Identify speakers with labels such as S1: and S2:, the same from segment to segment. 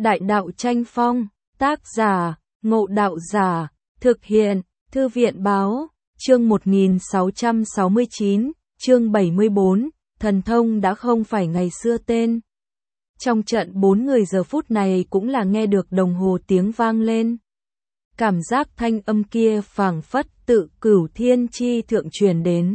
S1: Đại đạo tranh phong, tác giả, Ngộ Đạo Giả, thực hiện, Thư viện báo, chương 1669, chương 74, thần thông đã không phải ngày xưa tên. Trong trận 4 người giờ phút này cũng là nghe được đồng hồ tiếng vang lên. Cảm giác thanh âm kia phảng phất tự Cửu Thiên chi thượng truyền đến.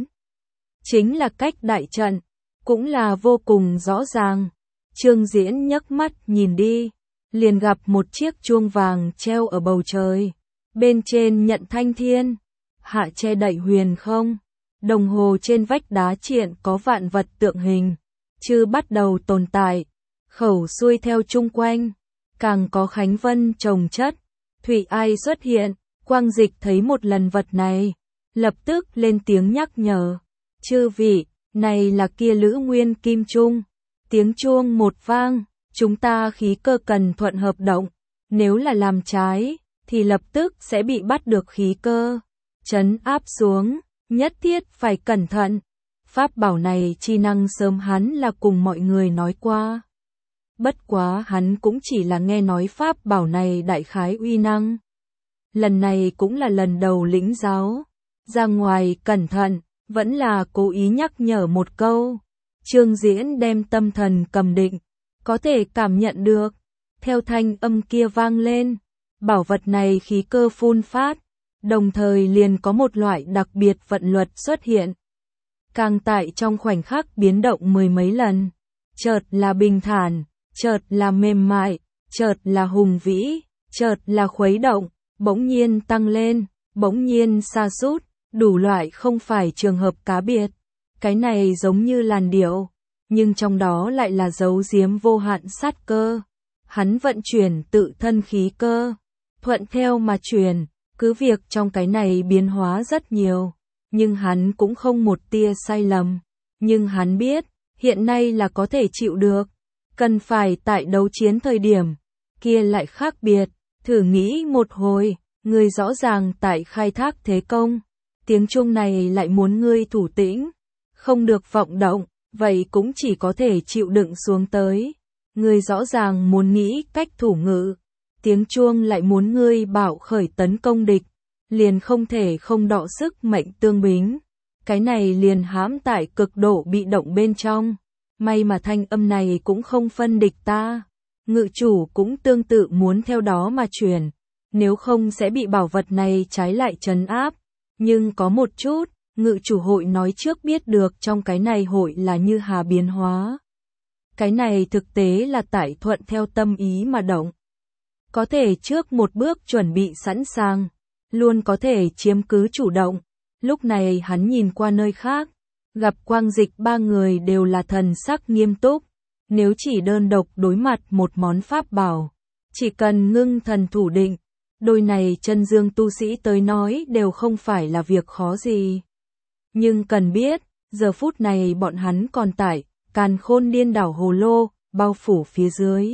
S1: Chính là cách đại trận, cũng là vô cùng rõ ràng. Trương Diễn nhấc mắt nhìn đi, liền gặp một chiếc chuông vàng treo ở bầu trời. Bên trên nhận thanh thiên, hạ che đậy huyền không. Đồng hồ trên vách đá triện có vạn vật tượng hình, chư bắt đầu tồn tại. Khẩu xuôi theo chung quanh, càng có khánh vân chồng chất. Thủy ai xuất hiện, Quang Dịch thấy một lần vật này, lập tức lên tiếng nhắc nhở. Chư vị, này là kia Lữ Nguyên Kim Trung. Tiếng chuông một vang, chúng ta khí cơ cần thuận hợp động. Nếu là làm trái, thì lập tức sẽ bị bắt được khí cơ. Trấn áp xuống, nhất thiết phải cẩn thận. Pháp bảo này chi năng sớm hắn là cùng mọi người nói qua. Bất quá hắn cũng chỉ là nghe nói pháp bảo này đại khái uy năng. Lần này cũng là lần đầu lĩnh giáo. Ra ngoài cẩn thận, vẫn là cố ý nhắc nhở một câu. Trương Diễn đem tâm thần cầm định, có thể cảm nhận được. Theo thanh âm kia vang lên, bảo vật này khí cơ phun phát, đồng thời liền có một loại đặc biệt vận luật xuất hiện. Càng tại trong khoảnh khắc biến động mười mấy lần, chợt là bình thản, chợt là mềm mại, chợt là hùng vĩ, chợt là khuấy động, bỗng nhiên tăng lên, bỗng nhiên sa sút, đủ loại không phải trường hợp cá biệt. Cái này giống như làn điệu, nhưng trong đó lại là giấu giếm vô hạn sát cơ. Hắn vận chuyển tự thân khí cơ, thuận theo mà truyền, cứ việc trong cái này biến hóa rất nhiều, nhưng hắn cũng không một tia sai lầm. Nhưng hắn biết, hiện nay là có thể chịu được, cần phải tại đấu chiến thời điểm, kia lại khác biệt. Thử nghĩ một hồi, người rõ ràng tại khai thác thế công, tiếng chuông này lại muốn ngươi thủ tĩnh, không được vọng động, vậy cũng chỉ có thể chịu đựng xuống tới. Ngươi rõ ràng muốn nghĩ cách thủ ngự, tiếng chuông lại muốn ngươi bảo khởi tấn công địch, liền không thể không đọ sức mệnh tương bính. Cái này liền hãm tại cực độ bị động bên trong. May mà thanh âm này cũng không phân địch ta. Ngự chủ cũng tương tự muốn theo đó mà truyền, nếu không sẽ bị bảo vật này trái lại trấn áp. Nhưng có một chút, ngự chủ hội nói trước biết được trong cái này hội là như hà biến hóa. Cái này thực tế là tại thuận theo tâm ý mà động. Có thể trước một bước chuẩn bị sẵn sàng, luôn có thể chiếm cứ chủ động. Lúc này hắn nhìn qua nơi khác, gặp Quang Dịch ba người đều là thần sắc nghiêm túc. Nếu chỉ đơn độc đối mặt một món pháp bảo, chỉ cần ngưng thần thủ định, đôi này chân dương tu sĩ tới nói đều không phải là việc khó gì. Nhưng cần biết, giờ phút này bọn hắn còn tại Càn Khôn Điên Đảo hồ lô, bao phủ phía dưới.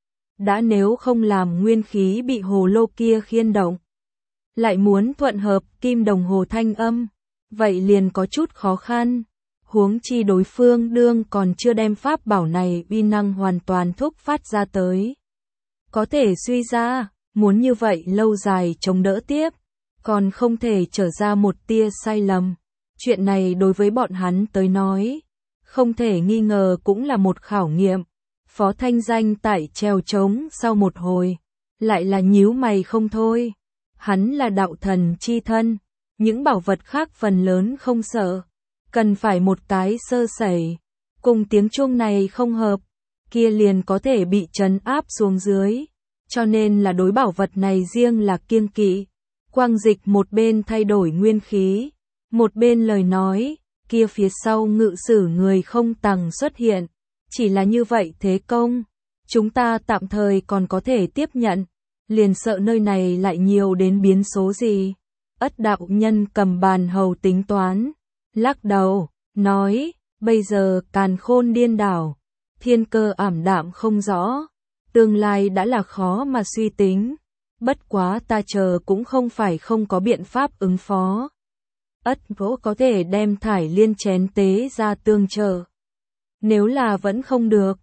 S1: Đã nếu không làm nguyên khí bị hồ lô kia khiên động, lại muốn thuận hợp kim đồng hồ thanh âm, vậy liền có chút khó khăn. Huống chi đối phương đương còn chưa đem pháp bảo này uy năng hoàn toàn thúc phát ra tới. Có thể suy ra, muốn như vậy lâu dài chống đỡ tiếp, còn không thể trở ra một tia sai lầm. Chuyện này đối với bọn hắn tới nói, không thể nghi ngờ cũng là một khảo nghiệm. Phó Thanh Danh tại treo trống sau một hồi, lại là nhíu mày không thôi. Hắn là đạo thần chi thân, những bảo vật khác phần lớn không sợ. Cần phải một cái sơ sẩy, cùng tiếng chuông này không hợp, kia liền có thể bị trấn áp xuống dưới. Cho nên là đối bảo vật này riêng là kiêng kỵ. Quang Dịch một bên thay đổi nguyên khí, một bên lời nói, kia phía sau ngự sử người không tằng xuất hiện. Chỉ là như vậy thế công, chúng ta tạm thời còn có thể tiếp nhận, liền sợ nơi này lại nhiều đến biến số gì. Ất đạo nhân cầm bàn hầu tính toán, lắc đầu, nói, bây giờ Càn Khôn Điên Đảo, thiên cơ ảm đạm không rõ, tương lai đã là khó mà suy tính. Bất quá ta chờ cũng không phải không có biện pháp ứng phó. Ất vỗ có thể đem thải liên chén tế ra tương trợ. Nếu là vẫn không được,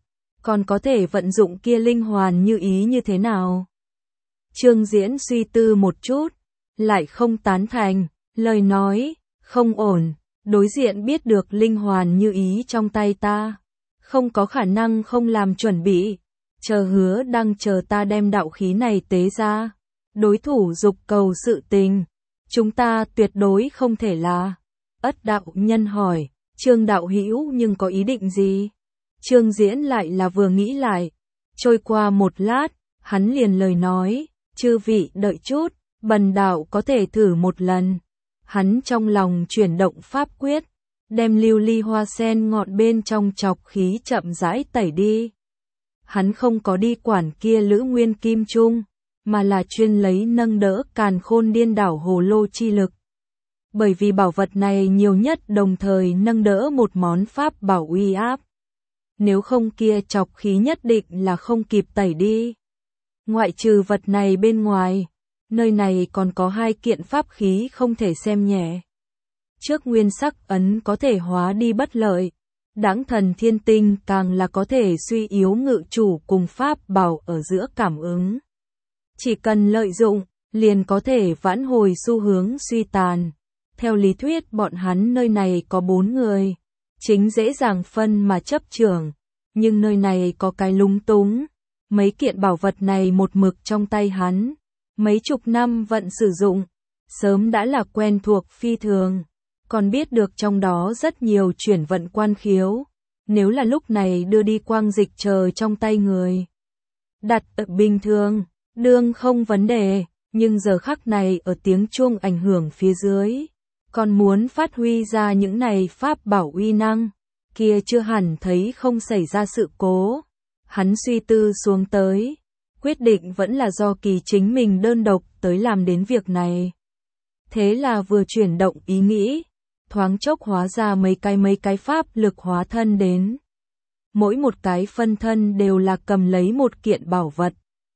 S1: còn có thể vận dụng kia linh hoàn như ý như thế nào? Trương Diễn suy tư một chút, lại không tán thành, lời nói, không ổn, đối diện biết được linh hoàn như ý trong tay ta, không có khả năng không làm chuẩn bị, chờ Hứa Đăng chờ ta đem đạo khí này tế ra, đối thủ dục cầu sự tình, chúng ta tuyệt đối không thể là. Ất đạo nhân hỏi, Trương đạo hữu nhưng có ý định gì? Trương Diễn lại là vừa nghĩ lại, trôi qua một lát, hắn liền lời nói, chư vị đợi chút, bần đạo có thể thử một lần. Hắn trong lòng chuyển động pháp quyết, đem lưu ly hoa sen ngọn bên trong chọc khí chậm rãi tẩy đi. Hắn không có đi quản kia Lữ Nguyên Kim Trung, mà là chuyên lấy nâng đỡ Càn Khôn Điên Đảo Hồ Lô chi lực. Bởi vì bảo vật này nhiều nhất đồng thời nâng đỡ một món pháp bảo uy áp. Nếu không kia chọc khí nhất định là không kịp tẩy đi. Ngoại trừ vật này bên ngoài, nơi này còn có 2 kiện pháp khí không thể xem nhẹ. Trước nguyên sắc ấn có thể hóa đi bất lợi, đãng thần thiên tinh càng là có thể suy yếu ngự chủ cùng pháp bảo ở giữa cảm ứng. Chỉ cần lợi dụng, liền có thể vãn hồi xu hướng suy tàn. Theo lý thuyết bọn hắn nơi này có 4 người, chính dễ dàng phân mà chấp trưởng, nhưng nơi này có cái lúng túng. Mấy kiện bảo vật này một mực trong tay hắn, mấy chục năm vận sử dụng, sớm đã là quen thuộc phi thường, còn biết được trong đó rất nhiều chuyển vận quan khiếu, nếu là lúc này đưa đi quang dịch chờ trong tay người. Đặt ở bình thường, đương không vấn đề, nhưng giờ khắc này ở tiếng chuông ảnh hưởng phía dưới, còn muốn phát huy ra những này pháp bảo uy năng, kia chưa hẳn thấy không xảy ra sự cố. Hắn suy tư xuống tới, quyết định vẫn là do Kỳ chính mình đơn độc tới làm đến việc này. Thế là vừa chuyển động ý nghĩ, thoáng chốc hóa ra mấy cái pháp lực hóa thân đến. Mỗi một cái phân thân đều là cầm lấy một kiện bảo vật,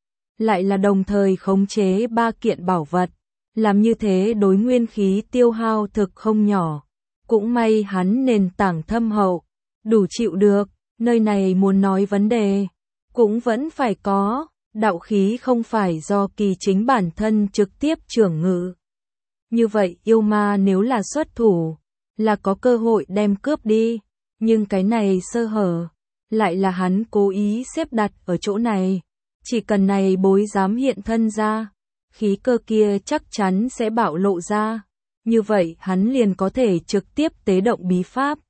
S1: lại là đồng thời khống chế 3 kiện bảo vật, làm như thế đối nguyên khí tiêu hao thực không nhỏ. Cũng may hắn nền tảng thâm hậu, đủ chịu được. Nơi này muốn nói vấn đề, cũng vẫn phải có, đạo khí không phải do Kỳ chính bản thân trực tiếp trưởng ngự. Như vậy yêu ma nếu là xuất thủ, là có cơ hội đem cướp đi, nhưng cái này sơ hở, lại là hắn cố ý xếp đặt ở chỗ này. Chỉ cần này bối dám hiện thân ra, khí cơ kia chắc chắn sẽ bạo lộ ra, như vậy hắn liền có thể trực tiếp tế động bí pháp.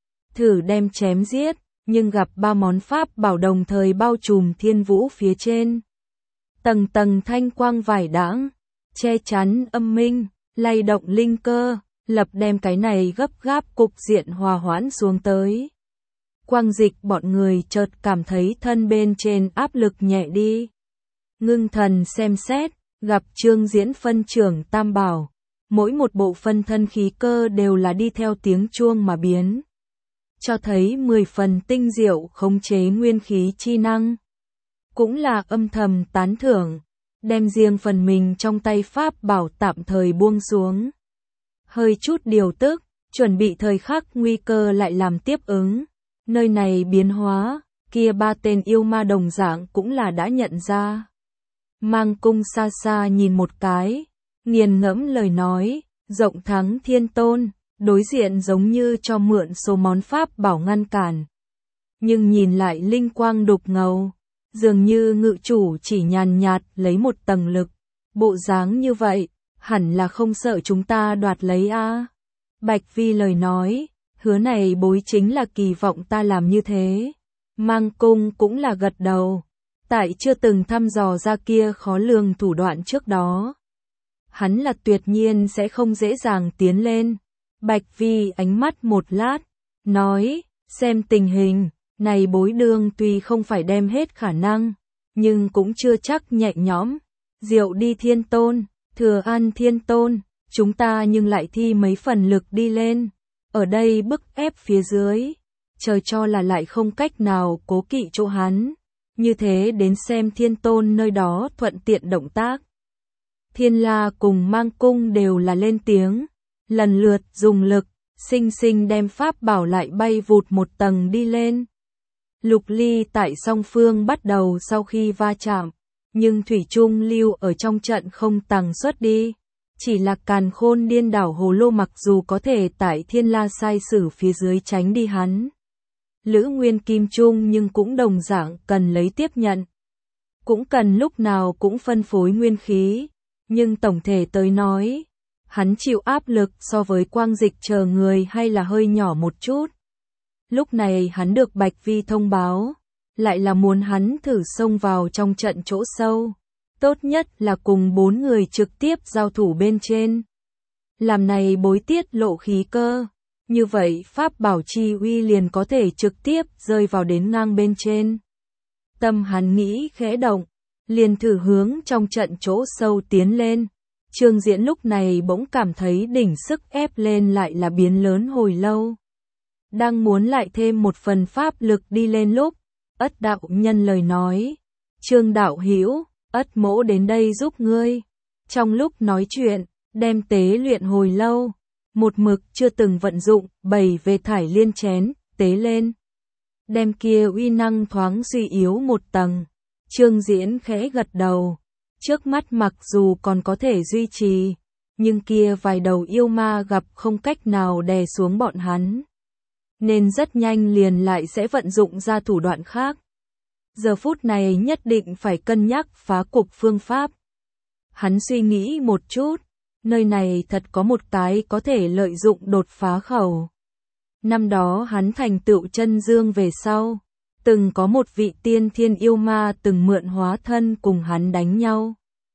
S1: Thử đem chém giết. Nhưng gặp 3 món pháp bảo đồng thời bao trùm thiên vũ phía trên. Tầng tầng thanh quang vải đãng, che chắn âm minh, lay động linh cơ, lập đem cái này gấp gáp cục diện hòa hoãn xuống tới. Quang dịch bọn người chợt cảm thấy thân bên trên áp lực nhẹ đi. Ngưng thần xem xét, gặp Trương Diễn phân trưởng tam bảo, mỗi một bộ phân thân khí cơ đều là đi theo tiếng chuông mà biến. Cho thấy 10 phần tinh diệu khống chế nguyên khí chi năng. Cũng là âm thầm tán thưởng, đem riêng phần mình trong tay pháp bảo tạm thời buông xuống. Hơi chút điều tức, chuẩn bị thời khắc nguy cơ lại làm tiếp ứng. Nơi này biến hóa, kia 3 tên yêu ma đồng dạng cũng là đã nhận ra. Mang cung xa xa nhìn một cái, nghiền ngẫm lời nói, rộng thắng thiên tôn. Đối diện giống như cho mượn số món pháp bảo ngăn cản. Nhưng nhìn lại linh quang đục ngầu, dường như ngự chủ chỉ nhàn nhạt lấy một tầng lực. Bộ dáng như vậy, hẳn là không sợ chúng ta đoạt lấy a. Bạch Vi lời nói, hứa này bối chính là kỳ vọng ta làm như thế. Mang cung cũng là gật đầu, tại chưa từng thăm dò ra kia khó lường thủ đoạn trước đó. Hắn là tuyệt nhiên sẽ không dễ dàng tiến lên. Bạch Vi ánh mắt một lát, nói, xem tình hình, này bối đương tuy không phải đem hết khả năng, nhưng cũng chưa chắc nhẹ nhõm. Diệu đi thiên tôn, thừa an thiên tôn, chúng ta nhưng lại thi mấy phần lực đi lên. Ở đây bức ép phía dưới, trời cho là lại không cách nào cố kỵ chỗ hắn. Như thế đến xem thiên tôn nơi đó thuận tiện động tác. Thiên La cùng Mang cung đều là lên tiếng. Lần lượt dùng lực, sinh sinh đem pháp bảo lại bay vụt một tầng đi lên. Lục ly tại song phương bắt đầu sau khi va chạm, nhưng thủy chung lưu ở trong trận không tăng xuất đi. Chỉ là càn khôn điên đảo hồ lô mặc dù có thể tại thiên la sai sử phía dưới tránh đi hắn. Lữ Nguyên Kim Trung nhưng cũng đồng dạng cần lấy tiếp nhận. Cũng cần lúc nào cũng phân phối nguyên khí, nhưng tổng thể tới nói, hắn chịu áp lực so với Quang Dịch chờ người hay là hơi nhỏ một chút. Lúc này hắn được Bạch Vi thông báo, lại là muốn hắn thử xông vào trong trận chỗ sâu. Tốt nhất là cùng 4 người trực tiếp giao thủ bên trên. Làm này bối tiết lộ khí cơ. Như vậy pháp bảo chi uy liền có thể trực tiếp rơi vào đến ngang bên trên. Tâm hắn nghĩ khẽ động, liền thử hướng trong trận chỗ sâu tiến lên. Trương Diễn lúc này bỗng cảm thấy đỉnh sức ép lên lại là biến lớn hồi lâu. Đang muốn lại thêm một phần pháp lực đi lên lúc, Ất đạo nhân lời nói. Trương đạo hữu, Ất mỗ đến đây giúp ngươi. Trong lúc nói chuyện, đem tế luyện hồi lâu. Một mực chưa từng vận dụng, bày về thải liên chén, tế lên. Đem kia uy năng thoáng suy yếu một tầng. Trương Diễn khẽ gật đầu. Trước mắt mặc dù còn có thể duy trì, nhưng kia vài đầu yêu ma gặp không cách nào đè xuống bọn hắn. Nên rất nhanh liền lại sẽ vận dụng ra thủ đoạn khác. Giờ phút này nhất định phải cân nhắc phá cục phương pháp. Hắn suy nghĩ một chút, nơi này thật có một cái có thể lợi dụng đột phá khẩu. Năm đó hắn thành tựu chân dương về sau, từng có một vị tiên thiên yêu ma từng mượn hóa thân cùng hắn đánh nhau.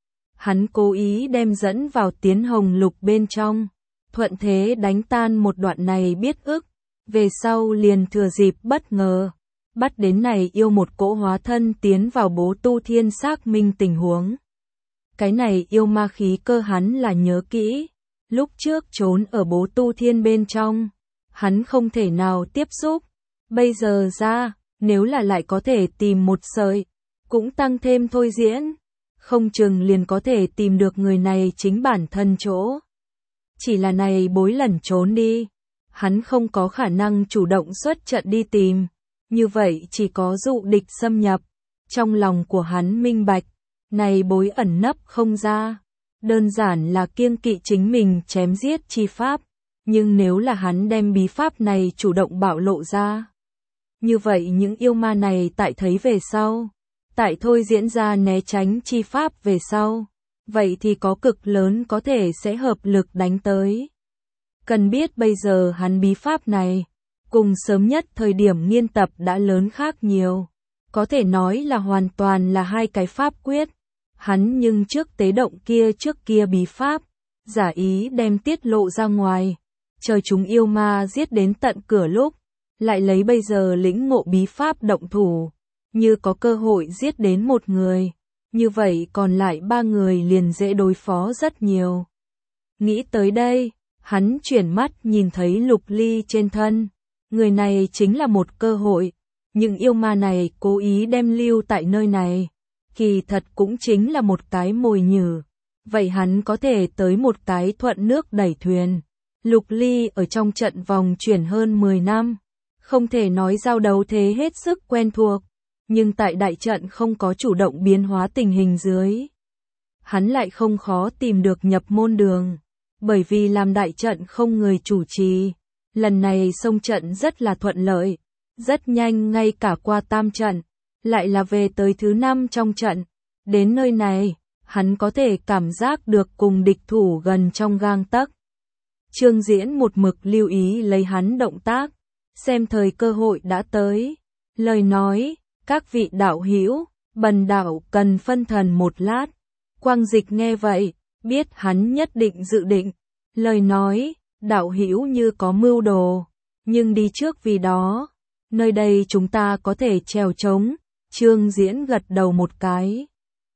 S1: Hắn cố ý đem dẫn vào tiến hồng lục bên trong, thuận thế đánh tan một đoạn này biết ức, về sau liền thừa dịp bất ngờ, bắt đến này yêu một cỗ hóa thân tiến vào bố tu thiên xác minh tình huống. Cái này yêu ma khí cơ hắn là nhớ kỹ, lúc trước trốn ở bố tu thiên bên trong, hắn không thể nào tiếp xúc, bây giờ ra, nếu là lại có thể tìm một sợi, cũng tăng thêm thôi diễn, không chừng liền có thể tìm được người này chính bản thân chỗ. Chỉ là này bối lẩn trốn đi, hắn không có khả năng chủ động xuất trận đi tìm, như vậy chỉ có dụ địch xâm nhập. Trong lòng của hắn minh bạch, này bối ẩn nấp không ra, đơn giản là kiêng kỵ chính mình chém giết chi pháp, nhưng nếu là hắn đem bí pháp này chủ động bạo lộ ra, như vậy những yêu ma này tại thấy về sau, tại thôi diễn ra né tránh chi pháp về sau, vậy thì có cực lớn có thể sẽ hợp lực đánh tới. Cần biết bây giờ hắn bí pháp này, cùng sớm nhất thời điểm nghiên tập đã lớn khác nhiều, có thể nói là hoàn toàn là hai cái pháp quyết. Hắn nhưng trước tế động kia trước kia bí pháp, giả ý đem tiết lộ ra ngoài, chờ chúng yêu ma giết đến tận cửa lúc, lại lấy bây giờ lĩnh ngộ bí pháp động thủ, như có cơ hội giết đến một người, như vậy còn lại 3 người liền dễ đối phó rất nhiều. Nghĩ tới đây, hắn chuyển mắt nhìn thấy Lục Ly trên thân, người này chính là một cơ hội, nhưng yêu ma này cố ý đem lưu tại nơi này, kỳ thật cũng chính là một cái mồi nhử, vậy hắn có thể tới một cái thuận nước đẩy thuyền. Lục Ly ở trong trận vòng chuyển hơn 10 năm, không thể nói giao đấu thế hết sức quen thuộc, nhưng tại đại trận không có chủ động biến hóa tình hình dưới. Hắn lại không khó tìm được nhập môn đường, bởi vì làm đại trận không người chủ trì, lần này xông trận rất là thuận lợi, rất nhanh ngay cả qua tam trận, lại là về tới thứ 5 trong trận. Đến nơi này, hắn có thể cảm giác được cùng địch thủ gần trong gang tấc. Trương Diễn một mực lưu ý lấy hắn động tác, xem thời cơ hội đã tới. Lời nói, các vị đạo hữu, bần đạo cần phân thần một lát. Quang Dịch nghe vậy, biết hắn nhất định dự định. Lời nói, đạo hữu như có mưu đồ, nhưng đi trước vì đó. Nơi đây chúng ta có thể trèo trống. Trương Diễn gật đầu một cái.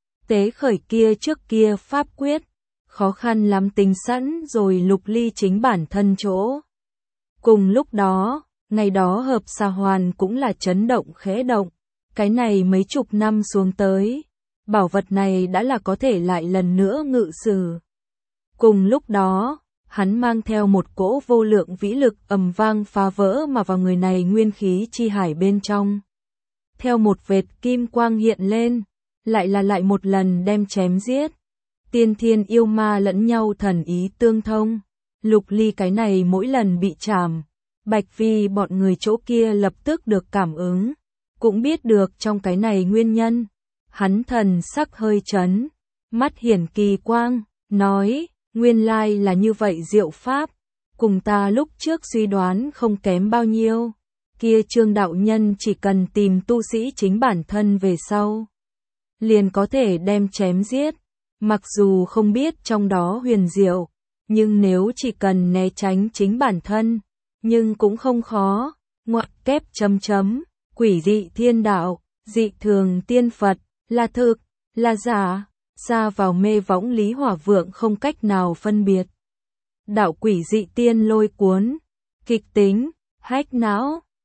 S1: Tế khởi kia trước kia pháp quyết, khó khăn lắm tính sẵn rồi Lục Ly chính bản thân chỗ. Cùng lúc đó, ngày đó hợp xà hoàn cũng là chấn động khẽ động, cái này mấy chục năm xuống tới, bảo vật này đã là có thể lại lần nữa ngự sử. Cùng lúc đó, hắn mang theo một cỗ vô lượng vĩ lực ầm vang phá vỡ mà vào người này nguyên khí chi hải bên trong. theo một vệt kim quang hiện lên, lại một lần đem chém giết. Tiên thiên yêu ma lẫn nhau thần ý tương thông. Lục Ly cái này mỗi lần bị chảm, Bạch Vi bọn người chỗ kia lập tức được cảm ứng, cũng biết được trong cái này nguyên nhân. Hắn thần sắc hơi chấn, mắt hiển kỳ quang, nói, nguyên lai là như vậy diệu pháp, cùng ta lúc trước suy đoán không kém bao nhiêu. Kia Trương đạo nhân chỉ cần tìm tu sĩ chính bản thân về sau, liền có thể đem chém giết. Mặc dù không biết trong đó huyền diệu, nhưng nếu chỉ cần né tránh chính bản thân, nhưng cũng không khó. Ngoặc kép chấm, quỷ dị thiên đạo, dị thường tiên Phật, là thực, là giả, xa vào mê võng Lý Hỏa Vượng không cách nào phân biệt. Đạo quỷ dị tiên lôi cuốn, kịch tính, hách não.